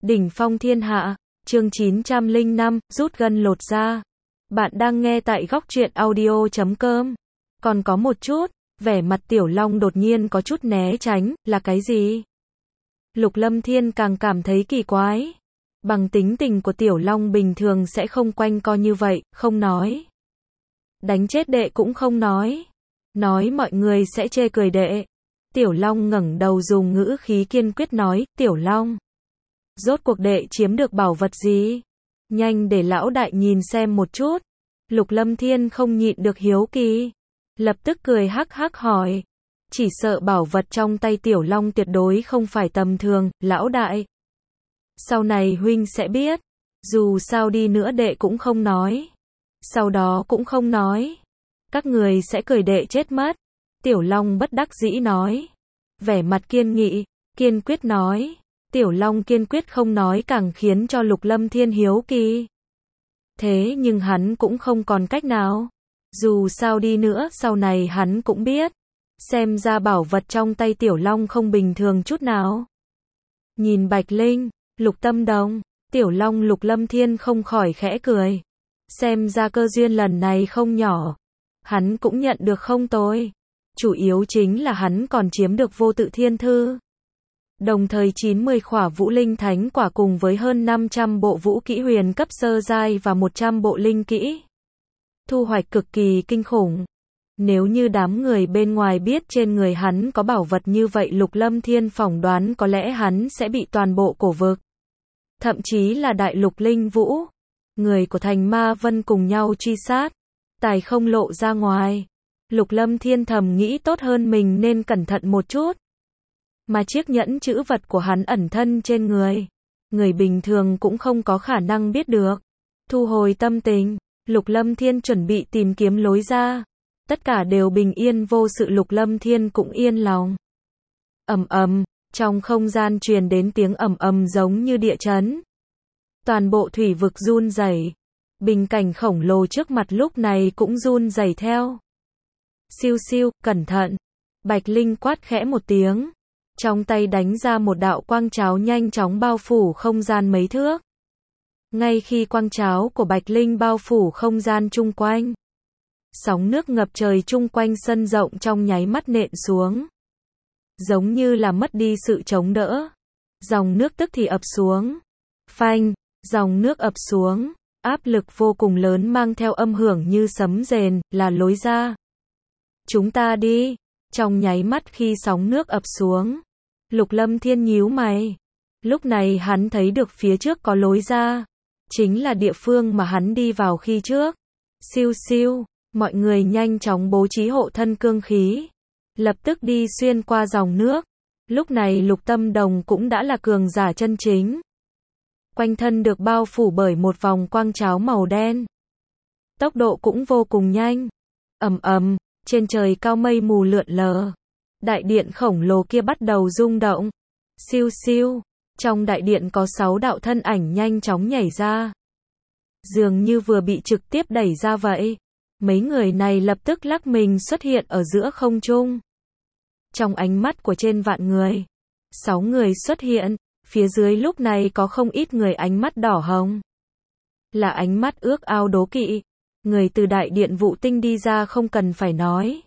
Đỉnh phong thiên hạ, chương 905, rút gân lột da. Bạn đang nghe tại góc truyện audio.com. Còn có một chút, vẻ mặt Tiểu Long đột nhiên có chút né tránh, là cái gì? Lục Lâm Thiên càng cảm thấy kỳ quái. Bằng tính tình của Tiểu Long bình thường sẽ không quanh co như vậy, không nói. Đánh chết đệ cũng không nói. Nói mọi người sẽ chê cười đệ. Tiểu Long ngẩng đầu dùng ngữ khí kiên quyết nói, Tiểu Long. Rốt cuộc đệ chiếm được bảo vật gì? Nhanh để lão đại nhìn xem một chút. Lục Lâm Thiên không nhịn được hiếu kỳ. Lập tức cười hắc hắc hỏi. Chỉ sợ bảo vật trong tay Tiểu Long tuyệt đối không phải tầm thường, lão đại. Sau này huynh sẽ biết. Dù sao đi nữa đệ cũng không nói. Sau đó cũng không nói. Các người sẽ cười đệ chết mất. Tiểu Long bất đắc dĩ nói. Vẻ mặt kiên nghị, kiên quyết nói. Tiểu Long kiên quyết không nói càng khiến cho Lục Lâm Thiên hiếu kỳ. Thế nhưng hắn cũng không còn cách nào. Dù sao đi nữa sau này hắn cũng biết. Xem ra bảo vật trong tay Tiểu Long không bình thường chút nào. Nhìn Bạch Linh, Lục Tâm Đồng, Tiểu Long Lục Lâm Thiên không khỏi khẽ cười. Xem ra cơ duyên lần này không nhỏ. Hắn cũng nhận được không tồi. Chủ yếu chính là hắn còn chiếm được vô tự thiên thư. Đồng thời 90 khỏa vũ linh thánh quả cùng với hơn 500 bộ vũ kỹ huyền cấp sơ giai và 100 bộ linh kỹ. Thu hoạch cực kỳ kinh khủng. Nếu như đám người bên ngoài biết trên người hắn có bảo vật như vậy Lục Lâm Thiên phỏng đoán có lẽ hắn sẽ bị toàn bộ cổ vực. Thậm chí là đại lục linh vũ. Người của thành Ma Vân cùng nhau truy sát. Tài không lộ ra ngoài. Lục Lâm Thiên thầm nghĩ tốt hơn mình nên cẩn thận một chút. Mà chiếc nhẫn chữ vật của hắn ẩn thân trên người. Người bình thường cũng không có khả năng biết được. Thu hồi tâm tình, Lục Lâm Thiên chuẩn bị tìm kiếm lối ra. Tất cả đều bình yên vô sự Lục Lâm Thiên cũng yên lòng. Ầm ầm, trong không gian truyền đến tiếng ầm ầm giống như địa chấn. Toàn bộ thủy vực run rẩy. Bình cảnh khổng lồ trước mặt lúc này cũng run rẩy theo. Siêu siêu, cẩn thận. Bạch Linh quát khẽ một tiếng. Trong tay đánh ra một đạo quang cháo nhanh chóng bao phủ không gian mấy thước. Ngay khi quang cháo của Bạch Linh bao phủ không gian chung quanh. Sóng nước ngập trời chung quanh sân rộng trong nháy mắt nện xuống. Giống như là mất đi sự chống đỡ. Dòng nước tức thì ập xuống. Phanh, dòng nước ập xuống. Áp lực vô cùng lớn mang theo âm hưởng như sấm rền, là lối ra. Chúng ta đi. Trong nháy mắt khi sóng nước ập xuống. Lục Lâm Thiên nhíu mày. Lúc này hắn thấy được phía trước có lối ra. Chính là địa phương mà hắn đi vào khi trước. Siêu siêu, mọi người nhanh chóng bố trí hộ thân cương khí. Lập tức đi xuyên qua dòng nước. Lúc này Lục Tâm Đồng cũng đã là cường giả chân chính. Quanh thân được bao phủ bởi một vòng quang cháo màu đen. Tốc độ cũng vô cùng nhanh. Ầm ầm, trên trời cao mây mù lượn lờ. Đại điện khổng lồ kia bắt đầu rung động. Siêu siêu, trong đại điện có 6 đạo thân ảnh nhanh chóng nhảy ra. Dường như vừa bị trực tiếp đẩy ra vậy. Mấy người này lập tức lắc mình xuất hiện ở giữa không trung. Trong ánh mắt của trên vạn người, 6 người xuất hiện, phía dưới lúc này có không ít người ánh mắt đỏ hồng. Là ánh mắt ước ao đố kỵ. Người từ đại điện Vũ Tinh đi ra không cần phải nói.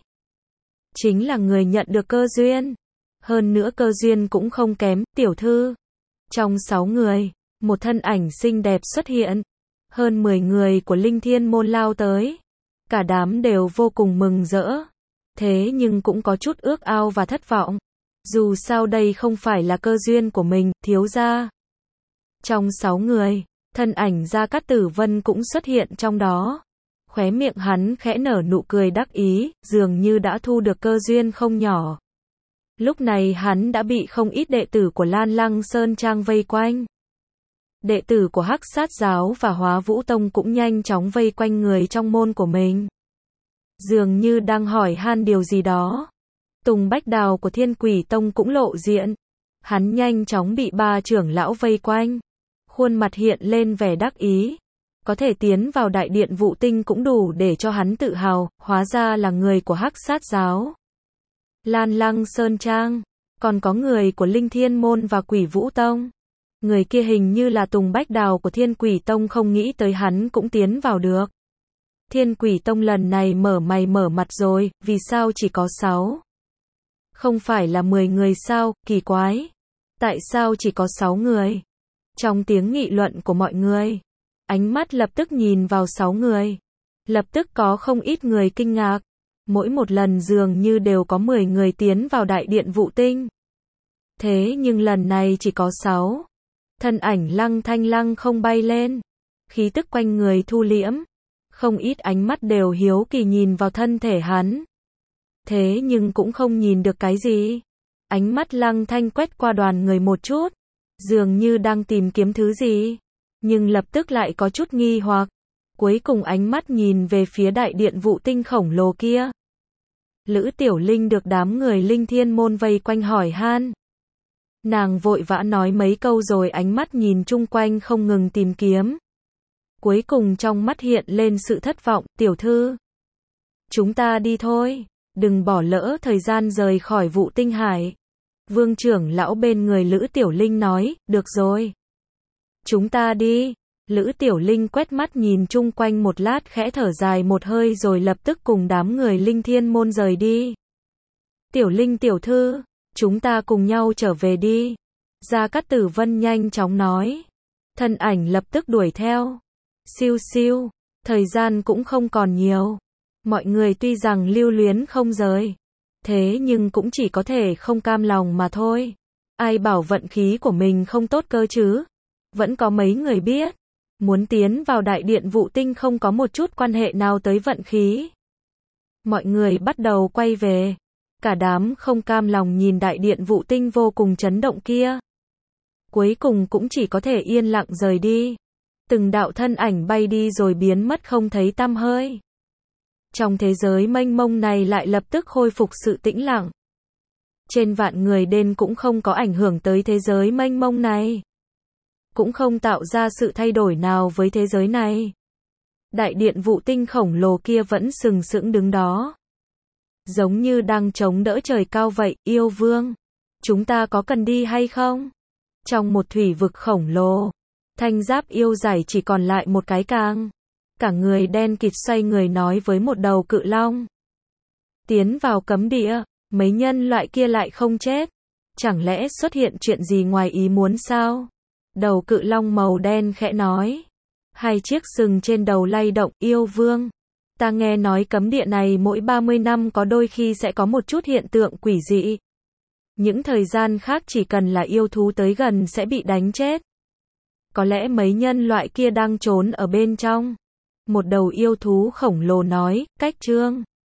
Chính là người nhận được cơ duyên. Hơn nữa cơ duyên cũng không kém, tiểu thư. Trong 6 người, một thân ảnh xinh đẹp xuất hiện. Hơn 10 người của Linh Thiên Môn lao tới. Cả đám đều vô cùng mừng rỡ. Thế nhưng cũng có chút ước ao và thất vọng. Dù sao đây không phải là cơ duyên của mình, thiếu gia. Trong 6 người, thân ảnh Gia Cát Tử Vân cũng xuất hiện trong đó. Khóe miệng hắn khẽ nở nụ cười đắc ý, dường như đã thu được cơ duyên không nhỏ. Lúc này hắn đã bị không ít đệ tử của Lan Lăng Sơn Trang vây quanh. Đệ tử của Hắc Sát Giáo và Hóa Vũ Tông cũng nhanh chóng vây quanh người trong môn của mình. Dường như đang hỏi han điều gì đó. Tùng Bách Đào của Thiên Quỷ Tông cũng lộ diện. Hắn nhanh chóng bị 3 trưởng lão vây quanh. Khuôn mặt hiện lên vẻ đắc ý. Có thể tiến vào đại điện Vũ Tinh cũng đủ để cho hắn tự hào, hóa ra là người của Hắc Sát Giáo. Lan Lăng Sơn Trang, còn có người của Linh Thiên Môn và Quỷ Vũ Tông. Người kia hình như là Tùng Bách Đào của Thiên Quỷ Tông, không nghĩ tới hắn cũng tiến vào được. Thiên Quỷ Tông lần này mở mày mở mặt rồi, vì sao chỉ có 6? Không phải là 10 người sao, kỳ quái. Tại sao chỉ có 6 người? Trong tiếng nghị luận của mọi người, ánh mắt lập tức nhìn vào 6 người. Lập tức có không ít người kinh ngạc. Mỗi một lần dường như đều có 10 người tiến vào đại điện Vũ Tinh. Thế nhưng lần này chỉ có 6. Thân ảnh Lăng Thanh lăng không bay lên. Khí tức quanh người thu liễm. Không ít ánh mắt đều hiếu kỳ nhìn vào thân thể hắn. Thế nhưng cũng không nhìn được cái gì. Ánh mắt Lăng Thanh quét qua đoàn người một chút. Dường như đang tìm kiếm thứ gì. Nhưng lập tức lại có chút nghi hoặc. Cuối cùng ánh mắt nhìn về phía đại điện Vũ Tinh khổng lồ kia. Lữ Tiểu Linh được đám người Linh Thiên môn vây quanh hỏi han. Nàng vội vã nói mấy câu rồi ánh mắt nhìn chung quanh không ngừng tìm kiếm. Cuối cùng trong mắt hiện lên sự thất vọng, tiểu thư. Chúng ta đi thôi, đừng bỏ lỡ thời gian rời khỏi Vũ Tinh Hải. Vương trưởng lão bên người Lữ Tiểu Linh nói, được rồi. Chúng ta đi. Lữ Tiểu Linh quét mắt nhìn chung quanh một lát khẽ thở dài một hơi rồi lập tức cùng đám người Linh Thiên môn rời đi. Tiểu Linh tiểu thư, chúng ta cùng nhau trở về đi. Gia Cát Tử Vân nhanh chóng nói. Thân ảnh lập tức đuổi theo. Siêu siêu, thời gian cũng không còn nhiều. Mọi người tuy rằng lưu luyến không rời. Thế nhưng cũng chỉ có thể không cam lòng mà thôi. Ai bảo vận khí của mình không tốt cơ chứ. Vẫn có mấy người biết. Muốn tiến vào đại điện Vũ Tinh không có một chút quan hệ nào tới vận khí. Mọi người bắt đầu quay về. Cả đám không cam lòng nhìn đại điện Vũ Tinh vô cùng chấn động kia. Cuối cùng cũng chỉ có thể yên lặng rời đi. Từng đạo thân ảnh bay đi rồi biến mất không thấy tăm hơi. Trong thế giới mênh mông này lại lập tức khôi phục sự tĩnh lặng. Trên vạn người đen cũng không có ảnh hưởng tới thế giới mênh mông này. Cũng không tạo ra sự thay đổi nào với thế giới này. Đại điện Vũ Tinh khổng lồ kia vẫn sừng sững đứng đó. Giống như đang chống đỡ trời cao vậy, yêu vương. Chúng ta có cần đi hay không? Trong một thủy vực khổng lồ, Thanh Giáp yêu giải chỉ còn lại một cái càng. Cả người đen kịt xoay người nói với một đầu cự long. Tiến vào cấm địa, mấy nhân loại kia lại không chết. Chẳng lẽ xuất hiện chuyện gì ngoài ý muốn sao? Đầu cự long màu đen khẽ nói. Hai chiếc sừng trên đầu lay động, yêu vương. Ta nghe nói cấm địa này mỗi 30 năm có đôi khi sẽ có một chút hiện tượng quỷ dị. Những thời gian khác chỉ cần là yêu thú tới gần sẽ bị đánh chết. Có lẽ mấy nhân loại kia đang trốn ở bên trong. Một đầu yêu thú khổng lồ nói, cách trương.